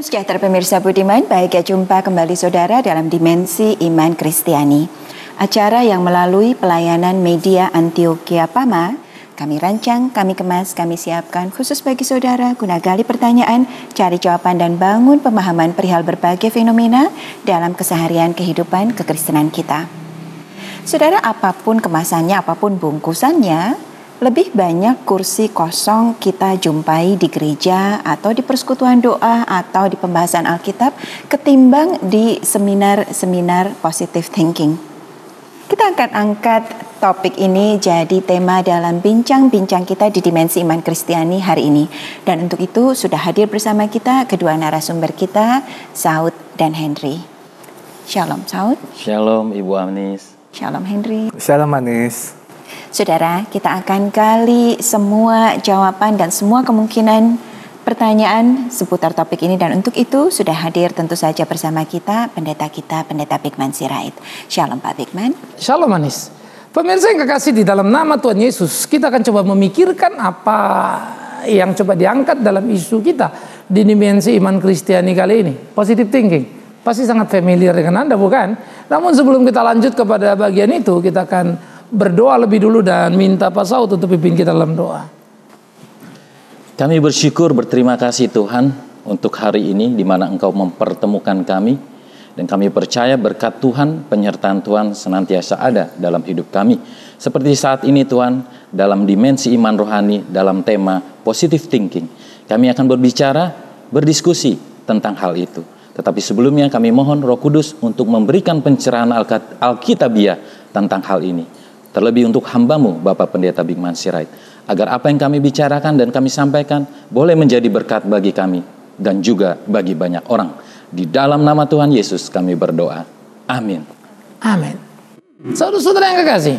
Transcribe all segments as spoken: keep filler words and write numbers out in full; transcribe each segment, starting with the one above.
Salam sejahtera pemirsa budiman, bahagia jumpa kembali saudara dalam Dimensi Iman Kristiani. Acara yang melalui pelayanan media Antioquia Pama, kami rancang, kami kemas, kami siapkan khusus bagi saudara guna gali pertanyaan, cari jawaban dan bangun pemahaman perihal berbagai fenomena dalam keseharian kehidupan kekristenan kita. Saudara, apapun kemasannya, apapun bungkusannya, lebih banyak kursi kosong kita jumpai di gereja atau di persekutuan doa atau di pembahasan Alkitab ketimbang di seminar-seminar positive thinking. Kita akan angkat topik ini jadi tema dalam bincang-bincang kita di Dimensi Iman Kristiani hari ini. Dan untuk itu sudah hadir bersama kita kedua narasumber kita, Saud dan Henry. Shalom Saud. Shalom Ibu Anis. Shalom Henry. Shalom Anis. Saudara, kita akan gali semua jawaban dan semua kemungkinan pertanyaan seputar topik ini. Dan untuk itu sudah hadir tentu saja bersama kita pendeta kita, Pendeta Bigman Sirait. Shalom Pak Bigman. Shalom Anis. Pemirsa yang kekasih, di dalam nama Tuhan Yesus, kita akan coba memikirkan apa yang coba diangkat dalam isu kita di Dimensi Iman Kristiani kali ini. Positive thinking. Pasti sangat familiar dengan Anda, bukan? Namun sebelum kita lanjut kepada bagian itu, kita akan berdoa lebih dulu dan minta Pak Saud untuk pimpin kita dalam doa. Kami bersyukur, berterima kasih Tuhan untuk hari ini di mana Engkau mempertemukan kami, dan kami percaya berkat Tuhan, penyertaan Tuhan senantiasa ada dalam hidup kami. Seperti saat ini Tuhan, dalam dimensi iman rohani, dalam tema positive thinking, kami akan berbicara, berdiskusi tentang hal itu. Tetapi sebelumnya kami mohon Roh Kudus untuk memberikan pencerahan Alkitabiah tentang hal ini. Terlebih untuk hambamu Bapak Pendeta Bigman Sirait, agar apa yang kami bicarakan dan kami sampaikan boleh menjadi berkat bagi kami dan juga bagi banyak orang. Di dalam nama Tuhan Yesus kami berdoa. Amin. Amin. Saudara-saudara yang kekasih,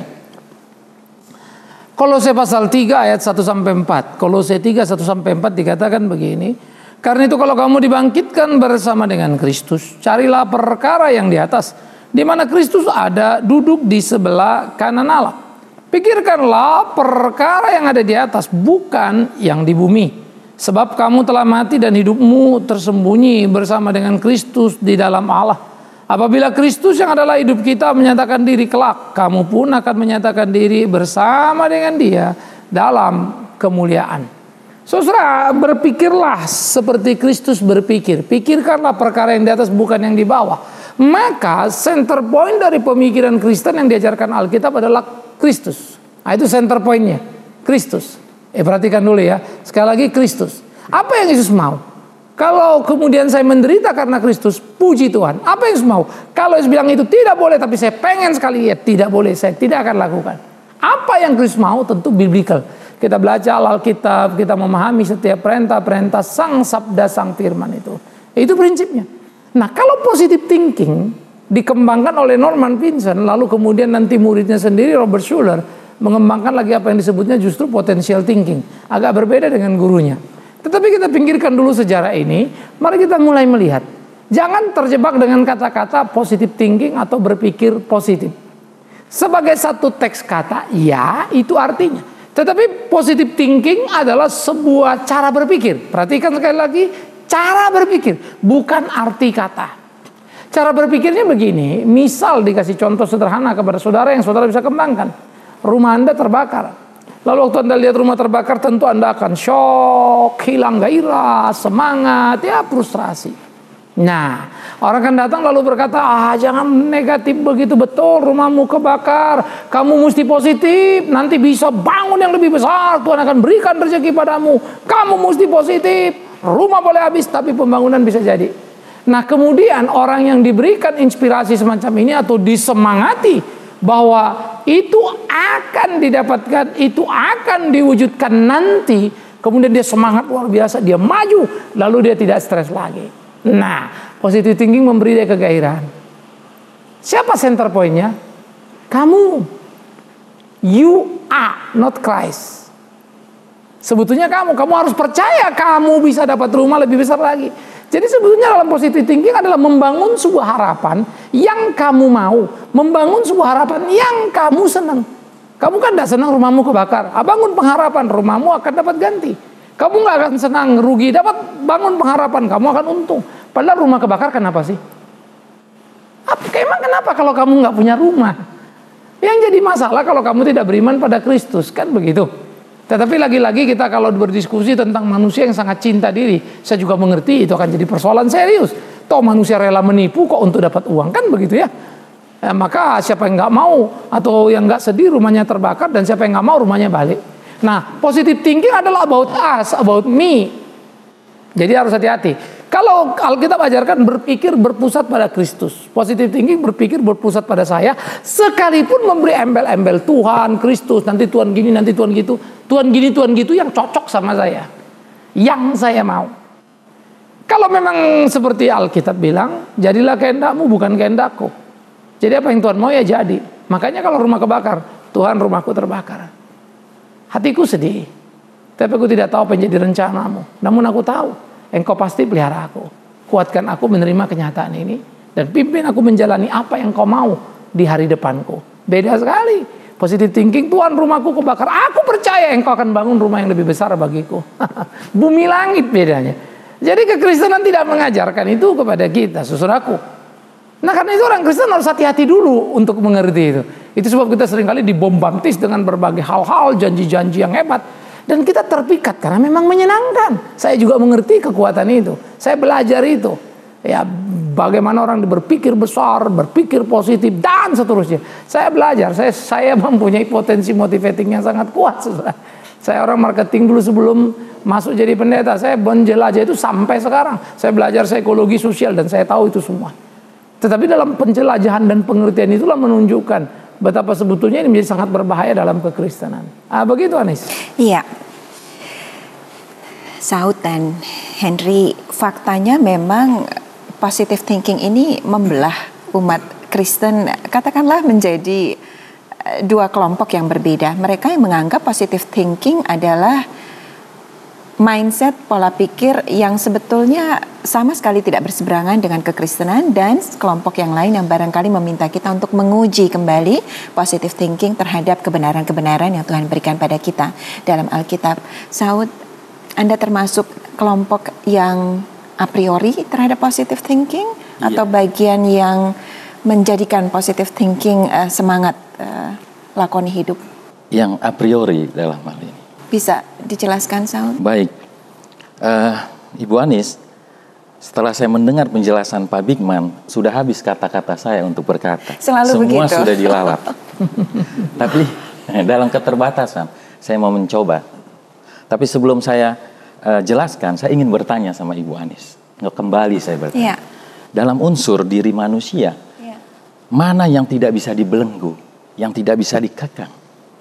Kolose pasal tiga ayat satu sampai empat. Kolose tiga satu sampai empat dikatakan begini. Karena itu kalau kamu dibangkitkan bersama dengan Kristus, carilah perkara yang di atas, di mana Kristus ada duduk di sebelah kanan Allah. Pikirkanlah perkara yang ada di atas, bukan yang di bumi. Sebab kamu telah mati dan hidupmu tersembunyi bersama dengan Kristus di dalam Allah. Apabila Kristus yang adalah hidup kita menyatakan diri kelak, kamu pun akan menyatakan diri bersama dengan Dia dalam kemuliaan. Saudara, berpikirlah seperti Kristus berpikir. Pikirkanlah perkara yang di atas, bukan yang di bawah. Maka center point dari pemikiran Kristen yang diajarkan Alkitab adalah Kristus. Nah, itu center pointnya, Kristus. Eh perhatikan dulu ya, sekali lagi Kristus. Apa yang Yesus mau? Kalau kemudian saya menderita karena Kristus, puji Tuhan. Apa yang Yesus mau? Kalau Yesus bilang itu tidak boleh, tapi saya pengen sekali, ya tidak boleh, saya tidak akan lakukan. Apa yang Kristus mau? Tentu biblical. Kita belajar Alkitab, kita memahami setiap perintah-perintah sang sabda, sang firman itu. Itu prinsipnya. Nah, kalau positive thinking dikembangkan oleh Norman Vincent, lalu kemudian nanti muridnya sendiri Robert Schuller mengembangkan lagi apa yang disebutnya justru potential thinking. Agak berbeda dengan gurunya. Tetapi kita pinggirkan dulu sejarah ini, mari kita mulai melihat. Jangan terjebak dengan kata-kata positive thinking atau berpikir positif. Sebagai satu teks kata, ya itu artinya. Tetapi positive thinking adalah sebuah cara berpikir. Perhatikan sekali lagi, cara berpikir, bukan arti kata. Cara berpikirnya begini, misal dikasih contoh sederhana kepada saudara yang saudara bisa kembangkan. Rumah Anda terbakar. Lalu waktu Anda lihat rumah terbakar, tentu Anda akan shock, hilang gairah, semangat, ya frustrasi. Nah, orang akan datang lalu berkata, ah jangan negatif begitu, betul rumahmu kebakar, kamu mesti positif, nanti bisa bangun yang lebih besar, Tuhan akan berikan rezeki padamu, kamu mesti positif, rumah boleh habis tapi pembangunan bisa jadi. Nah kemudian orang yang diberikan inspirasi semacam ini atau disemangati bahwa itu akan didapatkan, itu akan diwujudkan nanti, kemudian dia semangat luar biasa, dia maju, lalu dia tidak stres lagi. Nah, positive thinking memberi dia kegairahan. Siapa center pointnya? Kamu. You are not Christ. Sebetulnya kamu, kamu harus percaya kamu bisa dapat rumah lebih besar lagi. Jadi sebetulnya dalam positive thinking adalah membangun sebuah harapan yang kamu mau, membangun sebuah harapan yang kamu senang. Kamu kan tidak senang rumahmu kebakar, bangun pengharapan rumahmu akan dapat ganti. Kamu nggak akan senang, rugi, dapat bangun pengharapan, kamu akan untung. Padahal rumah kebakar kenapa sih? Apa, emang kenapa kalau kamu nggak punya rumah? Yang jadi masalah kalau kamu tidak beriman pada Kristus, kan begitu. Tetapi lagi-lagi kita kalau berdiskusi tentang manusia yang sangat cinta diri, saya juga mengerti itu akan jadi persoalan serius. Toh manusia rela menipu kok untuk dapat uang, kan begitu ya? Ya, maka siapa yang nggak mau atau yang nggak sedih rumahnya terbakar, dan siapa yang nggak mau rumahnya balik. Nah, positive thinking adalah about us, about me. Jadi harus hati-hati. Kalau Alkitab ajarkan berpikir berpusat pada Kristus. Positive thinking berpikir berpusat pada saya, sekalipun memberi embel-embel Tuhan, Kristus, nanti Tuhan gini, nanti Tuhan gitu. Tuhan gini, Tuhan gitu yang cocok sama saya. Yang saya mau. Kalau memang seperti Alkitab bilang, jadilah kehendakmu bukan kehendakku. Jadi apa yang Tuhan mau ya jadi. Makanya kalau rumah kebakar, Tuhan rumahku terbakar. Hatiku sedih, tapi aku tidak tahu apa yang jadi rencanamu. Namun aku tahu, engkau pasti pelihara aku. Kuatkan aku menerima kenyataan ini, dan pimpin aku menjalani apa yang kau mau di hari depanku. Beda sekali. Positive thinking, Tuhan rumahku kebakar. Aku percaya engkau akan bangun rumah yang lebih besar bagiku. Bumi langit bedanya. Jadi kekristenan tidak mengajarkan itu kepada kita, saudaraku. Nah karena itu orang Kristen harus hati-hati dulu untuk mengerti itu. Itu sebab kita seringkali dibombardis dengan berbagai hal-hal, janji-janji yang hebat. Dan kita terpikat karena memang menyenangkan. Saya juga mengerti kekuatan itu. Saya belajar itu. Ya, bagaimana orang berpikir besar, berpikir positif, dan seterusnya. Saya belajar, saya, saya mempunyai potensi motivating yang sangat kuat. Saudara. Saya orang marketing dulu sebelum masuk jadi pendeta. Saya menjelajah itu sampai sekarang. Saya belajar psikologi sosial dan saya tahu itu semua. Tetapi dalam penjelajahan dan pengertian itulah menunjukkan betapa sebetulnya ini menjadi sangat berbahaya dalam kekristenan. Ah, begitu Anis? Iya. Saud dan Henry, faktanya memang positive thinking ini membelah umat Kristen, katakanlah menjadi dua kelompok yang berbeda. Mereka yang menganggap positive thinking adalah mindset, pola pikir yang sebetulnya sama sekali tidak berseberangan dengan kekristenan, dan kelompok yang lain yang barangkali meminta kita untuk menguji kembali positive thinking terhadap kebenaran-kebenaran yang Tuhan berikan pada kita dalam Alkitab. Saud, Anda termasuk kelompok yang a priori terhadap positive thinking, iya, atau bagian yang menjadikan positive thinking uh, semangat uh, lakoni hidup? Yang a priori dalam hal ini. Bisa dijelaskan, Saud? Baik, uh, Ibu Anis, setelah saya mendengar penjelasan Pak Bigman, sudah habis kata-kata saya untuk berkata. Selalu Semua begitu. sudah dilalap. Tapi dalam keterbatasan, saya mau mencoba. Tapi sebelum saya uh, jelaskan, saya ingin bertanya sama Ibu Anis. Kembali saya bertanya. Ya. Dalam unsur diri manusia, ya, mana yang tidak bisa dibelenggu, yang tidak bisa dikekang?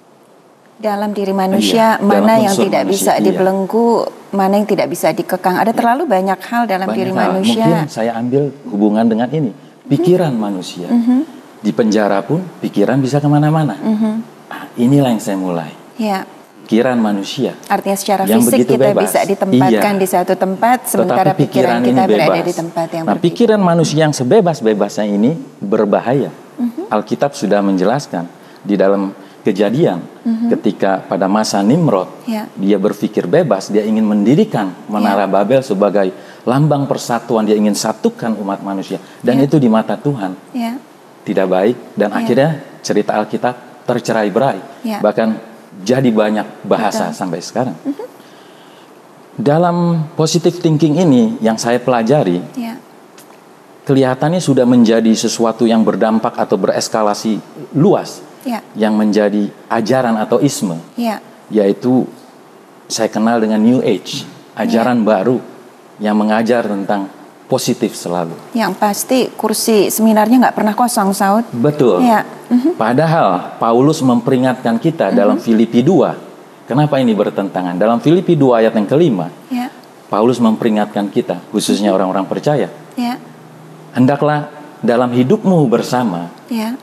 Dalam diri manusia, iya, mana yang tidak manusia, bisa iya. dibelenggu, mana yang tidak bisa dikekang. Ada terlalu banyak hal dalam banyak diri hal. manusia. Mungkin saya ambil hubungan dengan ini. Pikiran mm-hmm. manusia. Mm-hmm. Di penjara pun pikiran bisa kemana-mana. Mm-hmm. Nah, inilah yang saya mulai. Ya. Pikiran manusia. Artinya secara fisik kita bebas. bisa ditempatkan iya. di satu tempat, sementara Tetapi pikiran, pikiran kita berada di tempat yang nah, berbeda. Pikiran manusia yang sebebas-bebasnya ini berbahaya. Mm-hmm. Alkitab sudah menjelaskan di dalam Kejadian, mm-hmm. ketika pada masa Nimrod, yeah. dia berpikir bebas, dia ingin mendirikan Menara yeah. Babel sebagai lambang persatuan, dia ingin satukan umat manusia, dan yeah. itu di mata Tuhan yeah. tidak baik, dan yeah. akhirnya cerita Alkitab tercerai-berai, yeah. bahkan jadi banyak bahasa Betul. sampai sekarang. Mm-hmm. Dalam positive thinking ini yang saya pelajari, yeah. kelihatannya sudah menjadi sesuatu yang berdampak atau bereskalasi luas. Ya. Yang menjadi ajaran atau isme, ya. yaitu saya kenal dengan New Age, ajaran ya. baru yang mengajar tentang positif selalu. Yang pasti kursi seminarnya nggak pernah kosong, Saud. Betul. Ya. Uh-huh. Padahal Paulus memperingatkan kita uh-huh. dalam Filipi dua. Kenapa ini bertentangan? Dalam Filipi dua ayat yang kelima, ya. Paulus memperingatkan kita, khususnya uh-huh. orang-orang percaya. Ya. Hendaklah dalam hidupmu bersama. Ya.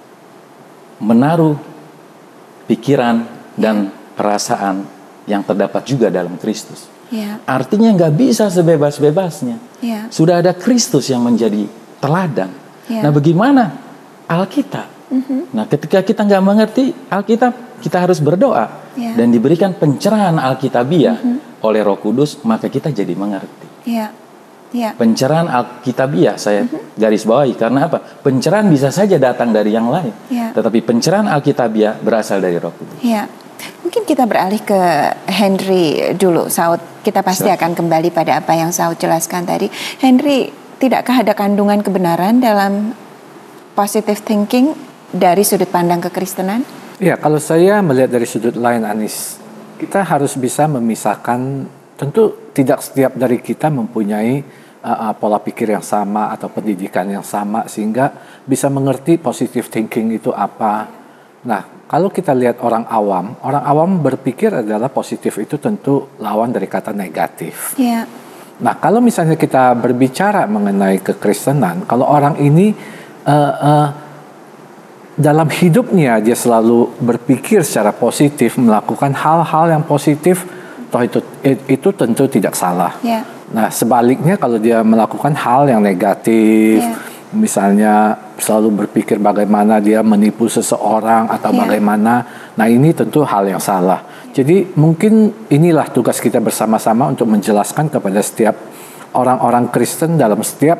menaruh pikiran dan ya. perasaan yang terdapat juga dalam Kristus. Ya. Artinya nggak bisa sebebas-bebasnya. Ya. Sudah ada Kristus yang menjadi teladan. Ya. Nah, bagaimana Alkitab? Uh-huh. Nah, ketika kita nggak mengerti Alkitab, kita harus berdoa. Ya. dan diberikan pencerahan Alkitabiah mm-hmm. oleh Roh Kudus, maka kita jadi mengerti. Ya. Ya. Pencerahan Alkitabiah saya mm-hmm. garis bawahi, karena apa? Pencerahan bisa saja datang dari yang lain, ya. tetapi pencerahan Alkitabiah berasal dari Roh Kudus. Ya. Mungkin kita beralih ke Henry dulu, Saud. Kita pasti Siap. akan kembali pada apa yang Saud jelaskan tadi. Henry, tidakkah ada kandungan kebenaran dalam positive thinking dari sudut pandang kekristenan? Ya, kalau saya melihat dari sudut lain, Anis, kita harus bisa memisahkan. Tentu tidak setiap dari kita mempunyai uh, uh, pola pikir yang sama atau pendidikan yang sama sehingga bisa mengerti positive thinking itu apa. Nah, kalau kita lihat orang awam, orang awam berpikir adalah positif itu tentu lawan dari kata negatif. Yeah. Nah, kalau misalnya kita berbicara mengenai kekristenan, kalau orang ini uh, uh, dalam hidupnya dia selalu berpikir secara positif, melakukan hal-hal yang positif, toh itu itu tentu tidak salah. Yeah. Nah, sebaliknya kalau dia melakukan hal yang negatif, yeah. misalnya selalu berpikir bagaimana dia menipu seseorang atau yeah. bagaimana, nah ini tentu hal yang salah. Jadi mungkin inilah tugas kita bersama-sama untuk menjelaskan kepada setiap orang-orang Kristen dalam setiap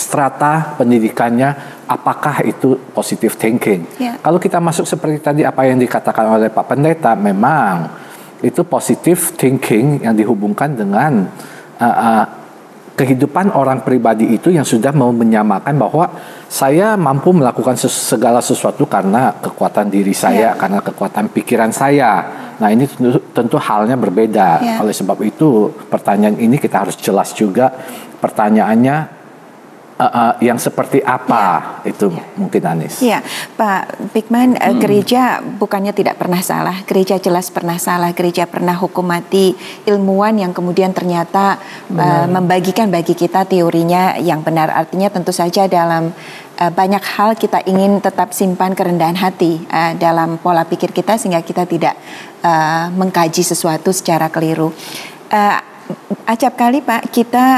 strata pendidikannya, apakah itu positive thinking. Yeah. Kalau kita masuk seperti tadi apa yang dikatakan oleh Pak Pendeta, memang itu positive thinking yang dihubungkan dengan uh, uh, kehidupan orang pribadi itu yang sudah mau menyamakan bahwa saya mampu melakukan segala sesuatu karena kekuatan diri saya, yeah. karena kekuatan pikiran saya. Nah, ini tentu, tentu halnya berbeda. Yeah. Oleh sebab itu pertanyaan ini kita harus jelas juga pertanyaannya. Uh, uh, yang seperti apa ya. Itu ya. Mungkin Anis. Ya, Pak Bigman, hmm. gereja bukannya tidak pernah salah. Gereja jelas pernah salah. Gereja pernah hukum mati ilmuwan yang kemudian ternyata uh, membagikan bagi kita teorinya yang benar. Artinya tentu saja dalam uh, banyak hal kita ingin tetap simpan kerendahan hati uh, dalam pola pikir kita sehingga kita tidak uh, mengkaji sesuatu secara keliru. Uh, acap kali Pak, kita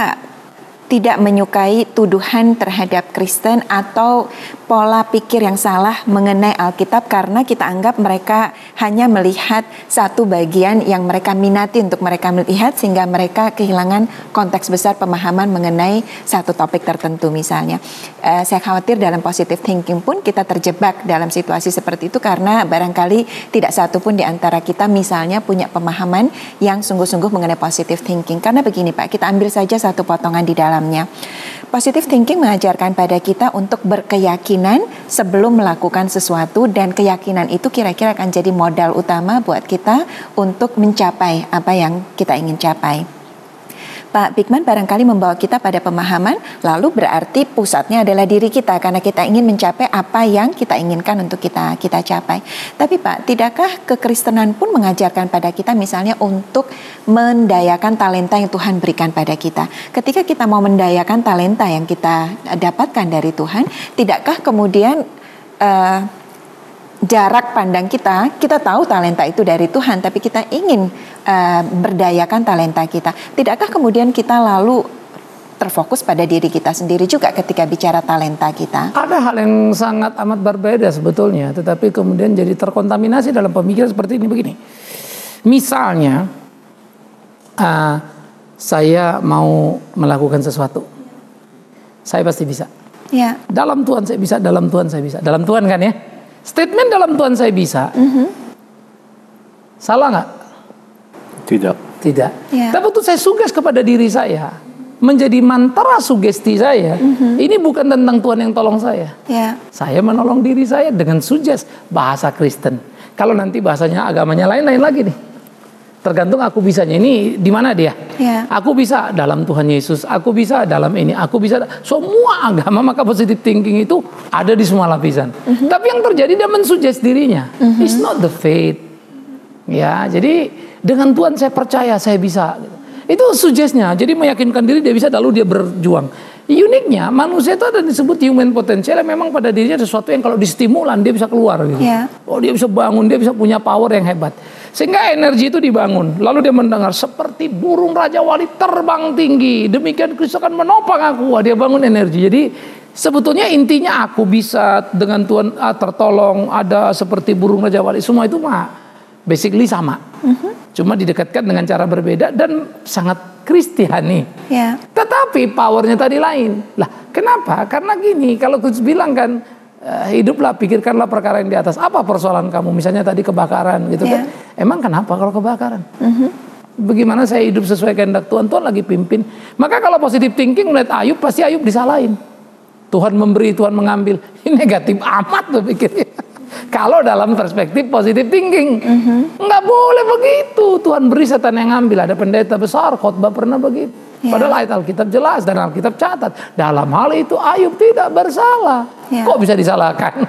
tidak menyukai tuduhan terhadap Kristen atau pola pikir yang salah mengenai Alkitab karena kita anggap mereka hanya melihat satu bagian yang mereka minati untuk mereka melihat sehingga mereka kehilangan konteks besar pemahaman mengenai satu topik tertentu misalnya. Uh, saya khawatir dalam positive thinking pun kita terjebak dalam situasi seperti itu karena barangkali tidak satu pun di antara kita misalnya punya pemahaman yang sungguh-sungguh mengenai positive thinking. Karena begini Pak, kita ambil saja satu potongan di dalamnya. Positive thinking mengajarkan pada kita untuk berkeyakinan sebelum melakukan sesuatu dan keyakinan itu kira-kira akan jadi modal utama buat kita untuk mencapai apa yang kita ingin capai. Pak Bigman barangkali membawa kita pada pemahaman lalu berarti pusatnya adalah diri kita karena kita ingin mencapai apa yang kita inginkan untuk kita kita capai. Tapi Pak, tidakkah kekristenan pun mengajarkan pada kita misalnya untuk mendayakan talenta yang Tuhan berikan pada kita. Ketika kita mau mendayakan talenta yang kita dapatkan dari Tuhan, tidakkah kemudian uh, jarak pandang kita, kita tahu talenta itu dari Tuhan, tapi kita ingin uh, berdayakan talenta kita. Tidakkah kemudian kita lalu terfokus pada diri kita sendiri juga ketika bicara talenta kita? Ada hal yang sangat amat berbeda sebetulnya, tetapi kemudian jadi terkontaminasi dalam pemikiran seperti ini begini. Misalnya, uh, saya mau melakukan sesuatu, saya pasti bisa. Ya. Dalam Tuhan saya bisa, dalam Tuhan saya bisa, dalam Tuhan kan ya? Statement dalam Tuhan saya bisa, mm-hmm. salah nggak? Tidak. Tidak. Yeah. Tapi itu saya suges kepada diri saya, menjadi mantra sugesti saya. Mm-hmm. Ini bukan tentang Tuhan yang tolong saya. Yeah. Saya menolong diri saya dengan suges bahasa Kristen. Kalau nanti bahasanya agamanya lain-lain lagi nih. Tergantung aku bisanya ini di mana dia. Ya. Aku bisa dalam Tuhan Yesus, aku bisa dalam ini, aku bisa semua agama. Maka positive thinking itu ada di semua lapisan. Mm-hmm. Tapi yang terjadi dia mensuggest dirinya. Mm-hmm. It's not the faith. Ya, jadi dengan Tuhan saya percaya saya bisa. Itu suggestnya. Jadi meyakinkan diri dia bisa lalu dia berjuang. Uniknya manusia itu ada disebut human potential yang memang pada dirinya sesuatu yang kalau distimulan dia bisa keluar gitu. Yeah. Oh dia bisa bangun, dia bisa punya power yang hebat. Sehingga energi itu dibangun. Lalu dia mendengar seperti burung Raja Wali terbang tinggi. Demikian Kristus akan menopang aku. Wah, dia bangun energi. Jadi sebetulnya intinya aku bisa dengan Tuhan ah, tertolong. Ada seperti burung Raja Wali. Semua itu mah basically sama. Uh-huh. Cuma didekatkan dengan cara berbeda dan sangat Kristiani. Yeah. Tetapi powernya tadi lain. Lah, kenapa? Karena gini, kalau Kristus bilang kan, uh, hiduplah, pikirkanlah perkara yang di atas. Apa persoalan kamu? Misalnya tadi kebakaran gitu yeah. kan. Emang kenapa kalau kebakaran? Uh-huh. Bagaimana saya hidup sesuai kehendak Tuhan? Tuhan lagi pimpin. Maka kalau positive thinking melihat Ayub, pasti Ayub disalahin. Tuhan memberi, Tuhan mengambil. Ini negatif amat tuh pikirnya. Kalau dalam perspektif positive thinking, uh-huh. nggak boleh begitu. Tuhan beri, setan yang ngambil. Ada pendeta besar khotbah pernah begitu. Yeah. Padahal ayat Alkitab jelas dan Alkitab catat. Dalam hal itu Ayub tidak bersalah. Yeah. Kok bisa disalahkan?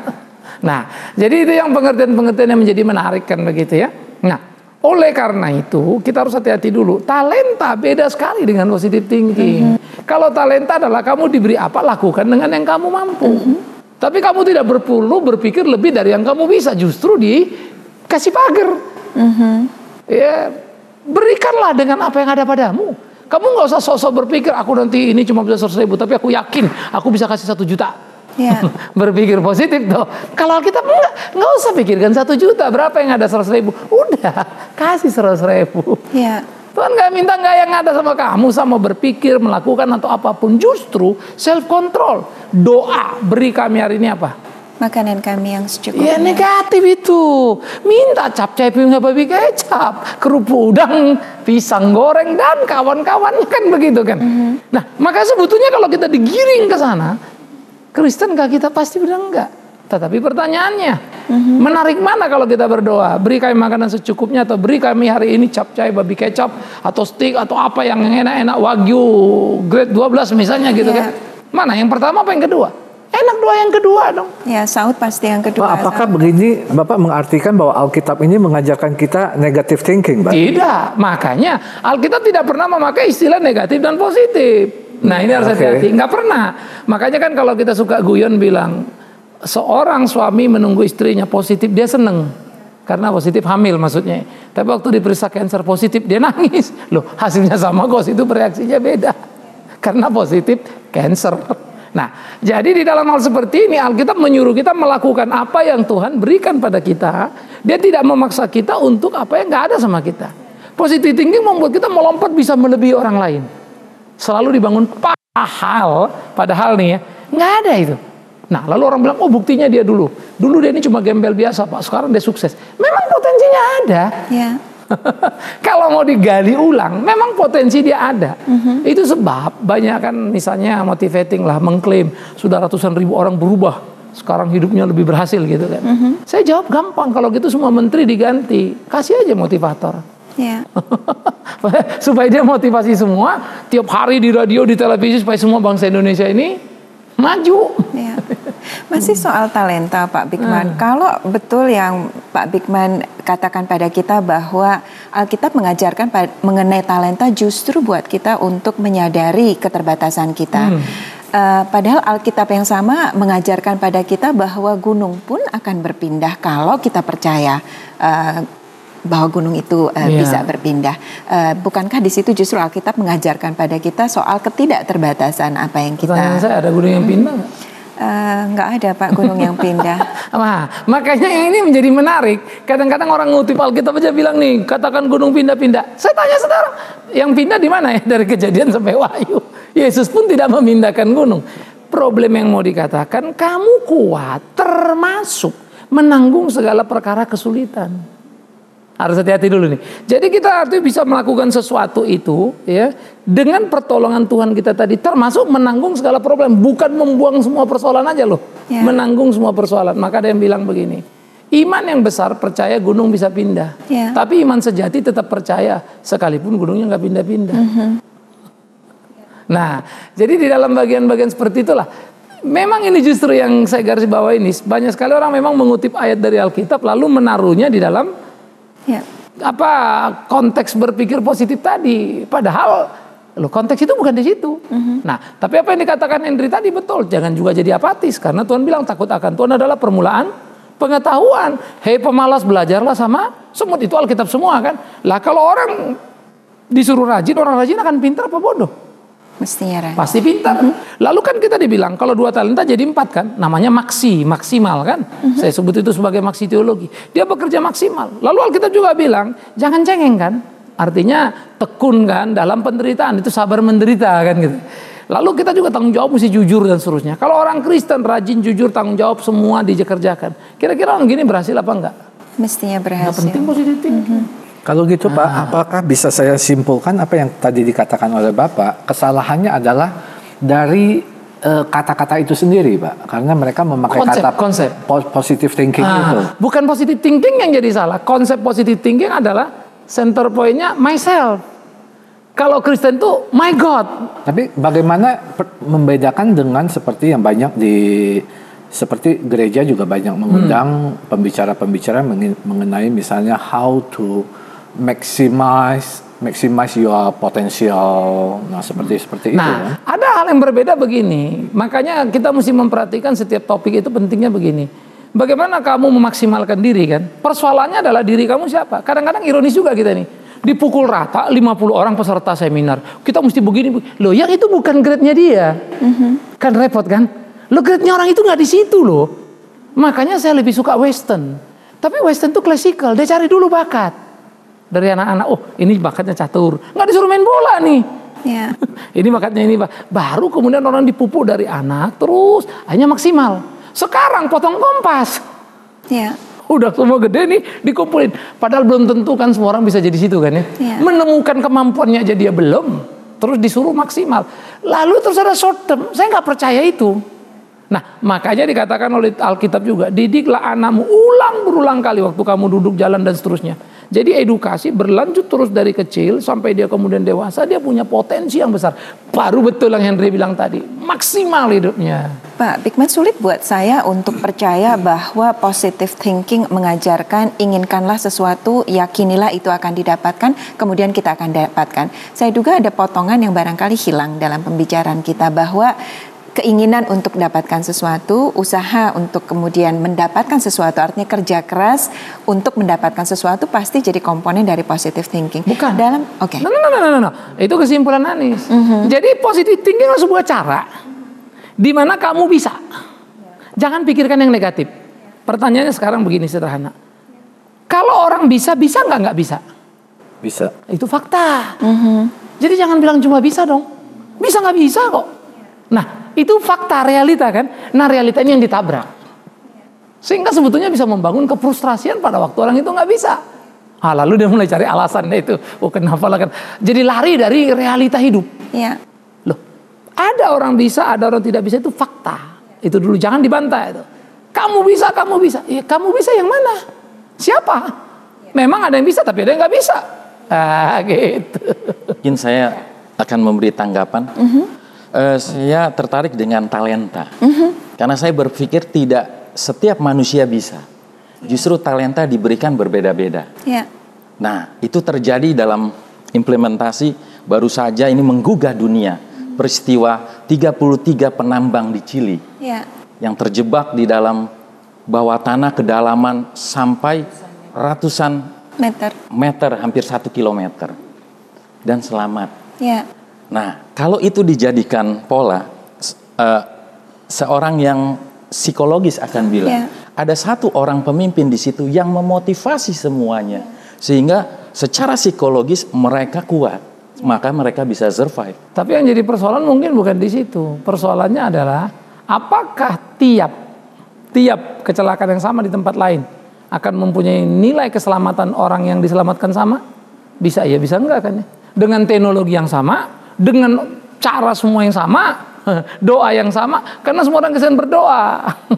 Nah, jadi itu yang pengertian-pengertian yang menjadi menarik kan begitu ya. Nah, oleh karena itu kita harus hati-hati dulu. Talenta beda sekali dengan positive thinking. Uh-huh. Kalau talenta adalah kamu diberi apa, lakukan dengan yang kamu mampu. Uh-huh. Tapi kamu tidak perlu berpikir lebih dari yang kamu bisa. Justru dikasih pagar. Uh-huh. Ya, berikanlah dengan apa yang ada padamu. Kamu nggak usah sok-sok berpikir aku nanti ini cuma bisa seratus ribu, tapi aku yakin aku bisa kasih satu juta. Yeah. Berpikir positif tuh. Kalau kita nggak nggak usah pikirkan satu juta, berapa yang ada seratus ribu. Udah kasih seratus ribu. Yeah. Tuhan nggak minta nggak yang ada sama kamu, sama berpikir, melakukan atau apapun. Justru self control. Doa, beri kami hari ini apa? Makanan kami yang secukupnya. Ya negatif itu. Minta capcay punya babi kecap, kerupuk udang, pisang goreng dan kawan-kawannya kan begitu kan. Mm-hmm. Nah, maka sebetulnya kalau kita digiring ke sana, Kristen gak kita pasti bilang enggak. Tetapi pertanyaannya, mm-hmm. menarik mana kalau kita berdoa? Beri kami makanan secukupnya, atau beri kami hari ini capcay babi kecap atau steak atau apa yang enak-enak, wagyu grade dua belas misalnya gitu yeah. kan. Mana yang pertama apa yang kedua? Enak doa yang kedua dong. Ya, Saud pasti yang kedua. Pak, apakah Saud. Begini Bapak mengartikan bahwa Alkitab ini mengajarkan kita negative thinking, Pak? Tidak, makanya Alkitab tidak pernah memakai istilah negatif dan positif. Nah ini harus hati-hati, okay. Nggak pernah. Makanya kan kalau kita suka guyon bilang, seorang suami menunggu istrinya positif, dia seneng. Karena positif hamil maksudnya. Tapi waktu diperiksa cancer positif, dia nangis. Loh, hasilnya sama kok, itu bereaksinya beda. Karena positif cancer. Nah, jadi di dalam hal seperti ini Alkitab menyuruh kita melakukan apa yang Tuhan berikan pada kita. Dia tidak memaksa kita untuk apa yang nggak ada sama kita. Positive thinking membuat kita melompat bisa melebihi orang lain. Selalu dibangun padahal, padahal nih ya, nggak ada itu. Nah, lalu orang bilang, oh buktinya dia dulu. Dulu dia ini cuma gembel biasa, Pak. Sekarang dia sukses. Memang potensinya ada. Ya. Kalau mau digali ulang, memang potensi dia ada. Uh-huh. Itu sebab banyak kan misalnya motivating lah, mengklaim sudah ratusan ribu orang berubah, sekarang hidupnya lebih berhasil gitu kan. Uh-huh. Saya jawab gampang, kalau gitu semua menteri diganti, kasih aja motivator. Yeah. Supaya dia motivasi semua, tiap hari di radio, di televisi, supaya semua bangsa Indonesia ini maju. Yeah. Masih soal talenta Pak Bigman, hmm. kalau betul yang Pak Bigman katakan pada kita bahwa Alkitab mengajarkan mengenai talenta justru buat kita untuk menyadari keterbatasan kita. Hmm. Uh, padahal Alkitab yang sama mengajarkan pada kita bahwa gunung pun akan berpindah kalau kita percaya uh, bahwa gunung itu uh, yeah. bisa berpindah. Uh, bukankah di situ justru Alkitab mengajarkan pada kita soal ketidakterbatasan apa yang kita... Pertanyaan saya, ada gunung yang pindah nggak? Uh, nggak ada Pak gunung yang pindah. Nah, makanya yang ini menjadi menarik. Kadang-kadang orang ngutip Alkitab aja bilang nih, katakan gunung pindah-pindah. Saya tanya sekarang, yang pindah di mana ya? Dari Kejadian sampai Wahyu. Yesus pun tidak memindahkan gunung. Problem yang mau dikatakan, kamu kuat termasuk menanggung segala perkara kesulitan. Harus hati-hati dulu nih. Jadi kita artinya bisa melakukan sesuatu itu ya dengan pertolongan Tuhan kita tadi, termasuk menanggung segala problem, bukan membuang semua persoalan aja loh. Ya. Menanggung semua persoalan. Maka ada yang bilang begini, iman yang besar percaya gunung bisa pindah. Ya. Tapi iman sejati tetap percaya sekalipun gunungnya nggak pindah-pindah. Uh-huh. Nah, jadi di dalam bagian-bagian seperti itulah. Memang ini justru yang saya garis bawah ini. Banyak sekali orang memang mengutip ayat dari Alkitab lalu menaruhnya di dalam ya. apa konteks berpikir positif tadi, padahal loh konteks itu bukan di situ. Uh-huh. Nah, tapi apa yang dikatakan Henry tadi betul, jangan juga jadi apatis karena Tuhan bilang takut akan Tuhan adalah permulaan pengetahuan. Hei pemalas, belajarlah sama semut, itu Alkitab semua kan. Lah kalau orang disuruh rajin, orang rajin akan pintar apa bodoh? Mestinya rajin. Pasti pintar. Mm-hmm. Lalu kan kita dibilang kalau dua talenta jadi empat kan, namanya maksi, maksimal kan. Mm-hmm. Saya sebut itu sebagai maksi teologi. Dia bekerja maksimal. Lalu Alkitab juga bilang jangan cengeng kan, artinya tekun kan dalam penderitaan, itu sabar menderita kan gitu. Lalu kita juga tanggung jawab mesti jujur dan seterusnya. Kalau orang Kristen rajin, jujur, tanggung jawab semua dikerjakan. Kira-kira orang gini berhasil apa enggak? Mestinya berhasil. Yang penting positif thinking. Mm-hmm. Kalau gitu Pak, apakah bisa saya simpulkan apa yang tadi dikatakan oleh Bapak, kesalahannya adalah dari uh, kata-kata itu sendiri Pak, karena mereka memakai konsep, kata konsep. Po- positive thinking ah, itu. Bukan positive thinking yang jadi salah, konsep positive thinking adalah center point-nya myself. Kalau Kristen tuh my God. Tapi bagaimana per- membedakan dengan seperti yang banyak di seperti gereja juga banyak mengundang hmm. pembicara-pembicara mengenai misalnya how to maximize maximize your potential. Nah, seperti seperti itu. Nah, kan? Ada hal yang berbeda begini. Makanya kita mesti memperhatikan setiap topik itu pentingnya begini. Bagaimana kamu memaksimalkan diri kan? Persoalannya adalah diri kamu siapa? Kadang-kadang ironis juga kita nih. Dipukul rata lima puluh orang peserta seminar. Kita mesti begini. Loh, yang itu bukan grade-nya dia. Mm-hmm. Kan repot kan? Loh, grade-nya orang itu nggak di situ loh. Makanya saya lebih suka Western. Tapi Western tuh klasikal. Dia cari dulu bakat. Dari anak-anak, oh ini bakatnya catur, nggak disuruh main bola nih. Yeah. Ini bakatnya ini, baru kemudian orang dipupuk dari anak, terus akhirnya maksimal. Sekarang potong kompas, yeah. Udah semua gede nih dikumpulin. Padahal belum tentu kan semua orang bisa jadi situ kan ya. Yeah. Menemukan kemampuannya aja dia belum, terus disuruh maksimal. Lalu terus ada short term, saya nggak percaya itu. Nah, makanya dikatakan oleh Alkitab juga, didiklah anakmu ulang berulang kali waktu kamu duduk jalan dan seterusnya. Jadi edukasi berlanjut terus dari kecil sampai dia kemudian dewasa, dia punya potensi yang besar. Baru betul yang Henry bilang tadi, maksimal hidupnya. Pak Bigman, sulit buat saya untuk percaya bahwa positive thinking mengajarkan inginkanlah sesuatu, yakinilah itu akan didapatkan, kemudian kita akan dapatkan. Saya duga ada potongan yang barangkali hilang dalam pembicaraan kita bahwa keinginan untuk dapatkan sesuatu, usaha untuk kemudian mendapatkan sesuatu, artinya kerja keras untuk mendapatkan sesuatu pasti jadi komponen dari positive thinking. Bukan. Dalam, oke. Okay. No, no, no, no, no, no. Itu kesimpulan Anis. Mm-hmm. Jadi positive thinking adalah sebuah cara di mana kamu bisa. Jangan pikirkan yang negatif. Pertanyaannya sekarang begini sederhana. Kalau orang bisa, bisa nggak nggak bisa? Bisa. Itu fakta. Mm-hmm. Jadi jangan bilang cuma bisa dong. Bisa nggak bisa kok. Nah, itu fakta realita kan. Nah, realita ini yang ditabrak. Sehingga sebetulnya bisa membangun kefrustrasian pada waktu orang itu nggak bisa. Ah, lalu dia mulai cari alasannya itu. Oh, kenapa lah kan? Jadi lari dari realita hidup. Iya. Loh, ada orang bisa, ada orang tidak bisa, itu fakta. Itu dulu jangan dibantah itu. Kamu bisa, kamu bisa. Ya, kamu bisa yang mana? Siapa? Memang ada yang bisa, tapi ada yang nggak bisa. Ah, gitu. Mungkin saya akan memberi tanggapan. Mm-hmm. Uh, saya tertarik dengan talenta, mm-hmm. karena saya berpikir tidak setiap manusia bisa. Justru talenta diberikan berbeda-beda. Yeah. Nah, itu terjadi dalam implementasi baru saja ini menggugah dunia. Peristiwa tiga puluh tiga penambang di Chili, yeah. yang terjebak di dalam bawah tanah kedalaman sampai ratusan meter, meter hampir satu kilometer, dan selamat. Yeah. Nah, kalau itu dijadikan pola, uh, seorang yang psikologis akan bilang, yeah. ada satu orang pemimpin di situ yang memotivasi semuanya, sehingga secara psikologis mereka kuat, maka mereka bisa survive. Tapi yang jadi persoalan mungkin bukan di situ. Persoalannya adalah apakah tiap tiap kecelakaan yang sama di tempat lain akan mempunyai nilai keselamatan orang yang diselamatkan sama? Bisa ya, bisa enggak kan ya? Dengan teknologi yang sama, dengan cara semua yang sama, doa yang sama, karena semua orang Kristen berdoa.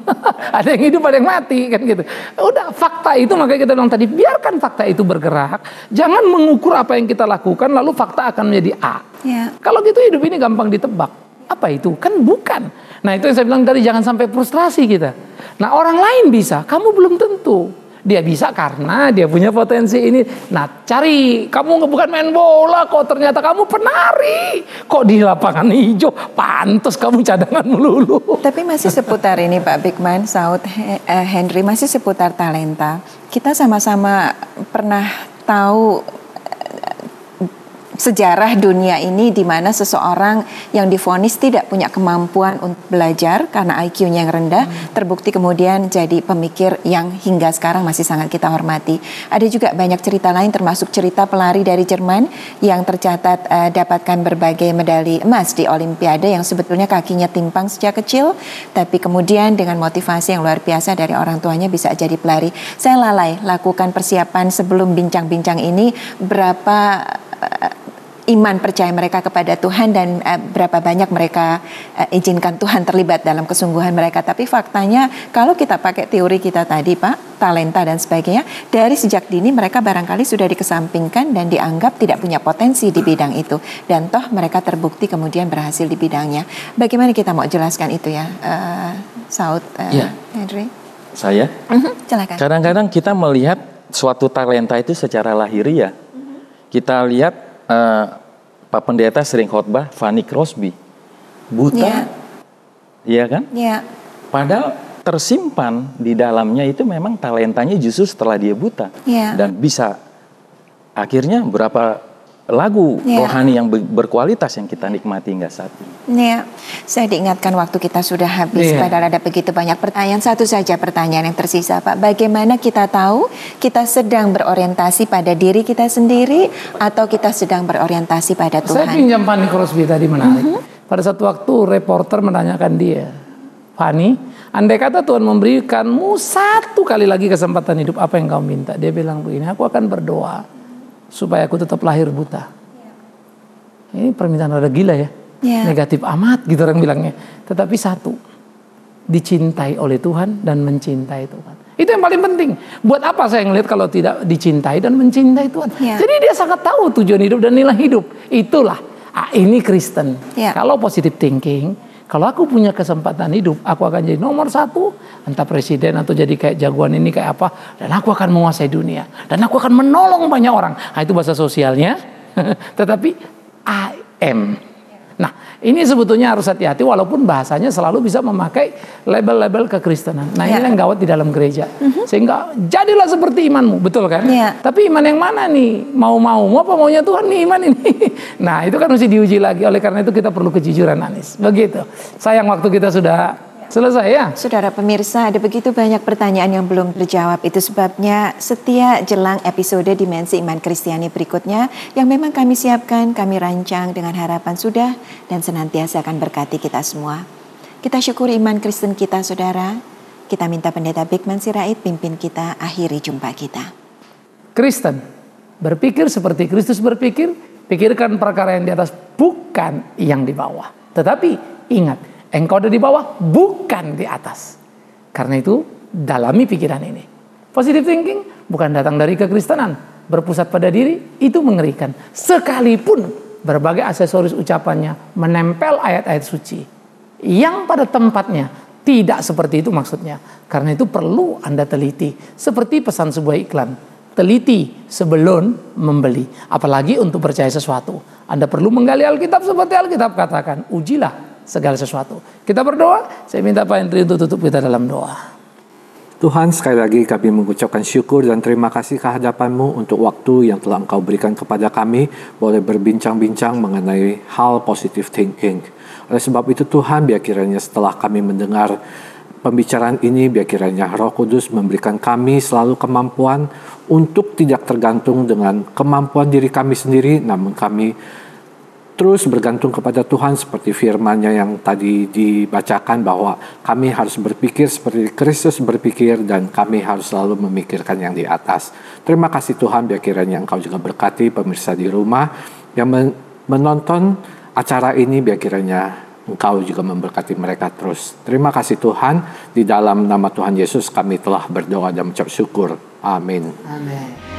Ada yang hidup, ada yang mati kan gitu. Udah, fakta itu makanya kita bilang tadi, biarkan fakta itu bergerak. Jangan mengukur apa yang kita lakukan lalu fakta akan menjadi A. Ya. Kalau gitu hidup ini gampang ditebak. Apa itu? Kan bukan. Nah, itu yang saya bilang tadi, jangan sampai frustrasi kita. Nah, orang lain bisa, kamu belum tentu. Dia bisa karena dia punya potensi ini. Nah, cari, kamu bukan main bola kok, ternyata kamu penari. Kok di lapangan hijau, pantas kamu cadangan melulu. Tapi masih seputar ini Pak Bigman, Saud, Henry, masih seputar talenta. Kita sama-sama pernah tahu sejarah dunia ini di mana seseorang yang divonis tidak punya kemampuan untuk belajar karena I Q-nya yang rendah, hmm. terbukti kemudian jadi pemikir yang hingga sekarang masih sangat kita hormati. Ada juga banyak cerita lain termasuk cerita pelari dari Jerman yang tercatat uh, dapatkan berbagai medali emas di Olimpiade yang sebetulnya kakinya timpang sejak kecil, tapi kemudian dengan motivasi yang luar biasa dari orang tuanya bisa jadi pelari. Saya lalai lakukan persiapan sebelum bincang-bincang ini, berapa uh, iman percaya mereka kepada Tuhan dan uh, berapa banyak mereka uh, izinkan Tuhan terlibat dalam kesungguhan mereka. Tapi faktanya kalau kita pakai teori kita tadi Pak, talenta dan sebagainya, dari sejak dini mereka barangkali sudah dikesampingkan dan dianggap tidak punya potensi di bidang itu. Dan toh mereka terbukti kemudian berhasil di bidangnya. Bagaimana kita mau jelaskan itu ya, uh, Saud, uh, ya. Henry? Saya? Uh-huh, silakan. Kadang-kadang kita melihat suatu talenta itu secara lahiriah. Uh-huh. Kita lihat Uh, Pak Pendeta sering khotbah Fanny Crosby buta, iya yeah. kan? Yeah. Padahal tersimpan di dalamnya itu memang talentanya justru setelah dia buta, yeah. dan bisa akhirnya berapa lagu yeah. rohani yang berkualitas yang kita nikmati hingga saat ini. Ya, saya diingatkan waktu kita sudah habis, yeah. padahal ada begitu banyak pertanyaan. Satu saja pertanyaan yang tersisa Pak, bagaimana kita tahu kita sedang berorientasi pada diri kita sendiri atau kita sedang berorientasi pada Tuhan? Saya pinjam Fanny Crosby tadi, menarik. Mm-hmm. Pada satu waktu reporter menanyakan dia, Fanny, andai kata Tuhan memberikanmu satu kali lagi kesempatan hidup, apa yang kau minta? Dia bilang begini, aku akan berdoa supaya aku tetap lahir buta. Ini permintaan rada gila ya. Yeah. Negatif amat gitu orang bilangnya. Tetapi satu, dicintai oleh Tuhan dan mencintai Tuhan. Itu yang paling penting. Buat apa saya ngelihat kalau tidak dicintai dan mencintai Tuhan? Yeah. Jadi dia sangat tahu tujuan hidup dan nilai hidup. Itulah, ah, ini Kristen. Yeah. Kalau positive thinking, kalau aku punya kesempatan hidup, aku akan jadi nomor satu, entah presiden atau jadi kayak jagoan ini kayak apa, dan aku akan menguasai dunia, dan aku akan menolong banyak orang. Nah, itu bahasa sosialnya. Tetapi I am. Nah, ini sebetulnya harus hati-hati walaupun bahasanya selalu bisa memakai label-label kekristenan. Nah, ya. Ini yang gawat di dalam gereja. Uh-huh. Sehingga jadilah seperti imanmu, betul kan? Ya. Tapi iman yang mana nih? Mau-mau, mau apa maunya Tuhan nih iman ini? Nah, itu kan mesti diuji lagi. Oleh karena itu kita perlu kejujuran, Anis. Begitu. Sayang waktu kita sudah selesai ya. Saudara pemirsa, ada begitu banyak pertanyaan yang belum terjawab. Itu sebabnya setia jelang episode Dimensi Iman Kristiani berikutnya yang memang kami siapkan, kami rancang dengan harapan sudah dan senantiasa akan berkati kita semua. Kita syukuri iman Kristen kita, saudara. Kita minta Pendeta Bigman Sirait pimpin kita akhiri jumpa kita. Kristen, berpikir seperti Kristus berpikir, pikirkan perkara yang di atas, bukan yang di bawah. Tetapi ingat, engkau ada di bawah, bukan di atas. Karena itu, dalami pikiran ini. Positive thinking bukan datang dari kekristenan. Berpusat pada diri, itu mengerikan. Sekalipun berbagai aksesoris ucapannya menempel ayat-ayat suci. Yang pada tempatnya, tidak seperti itu maksudnya. Karena itu perlu Anda teliti. Seperti pesan sebuah iklan. Teliti sebelum membeli. Apalagi untuk percaya sesuatu. Anda perlu menggali Alkitab seperti Alkitab katakan. Ujilah segala sesuatu. Kita berdoa. Saya minta Pak Henry untuk tutup kita dalam doa. Tuhan, sekali lagi kami mengucapkan syukur dan terima kasih kehadapan-Mu untuk waktu yang telah Engkau berikan kepada kami, boleh berbincang-bincang mengenai hal positive thinking. Oleh sebab itu Tuhan, biar kiranya setelah kami mendengar pembicaraan ini, biar kiranya Roh Kudus memberikan kami selalu kemampuan untuk tidak tergantung dengan kemampuan diri kami sendiri, namun kami terus bergantung kepada Tuhan seperti firman-Nya yang tadi dibacakan bahwa kami harus berpikir seperti Kristus berpikir dan kami harus selalu memikirkan yang di atas. Terima kasih Tuhan, biar kiranya Engkau juga berkati pemirsa di rumah yang menonton acara ini, biar kiranya Engkau juga memberkati mereka terus. Terima kasih Tuhan, di dalam nama Tuhan Yesus kami telah berdoa dan mengucap syukur. Amin. Amin.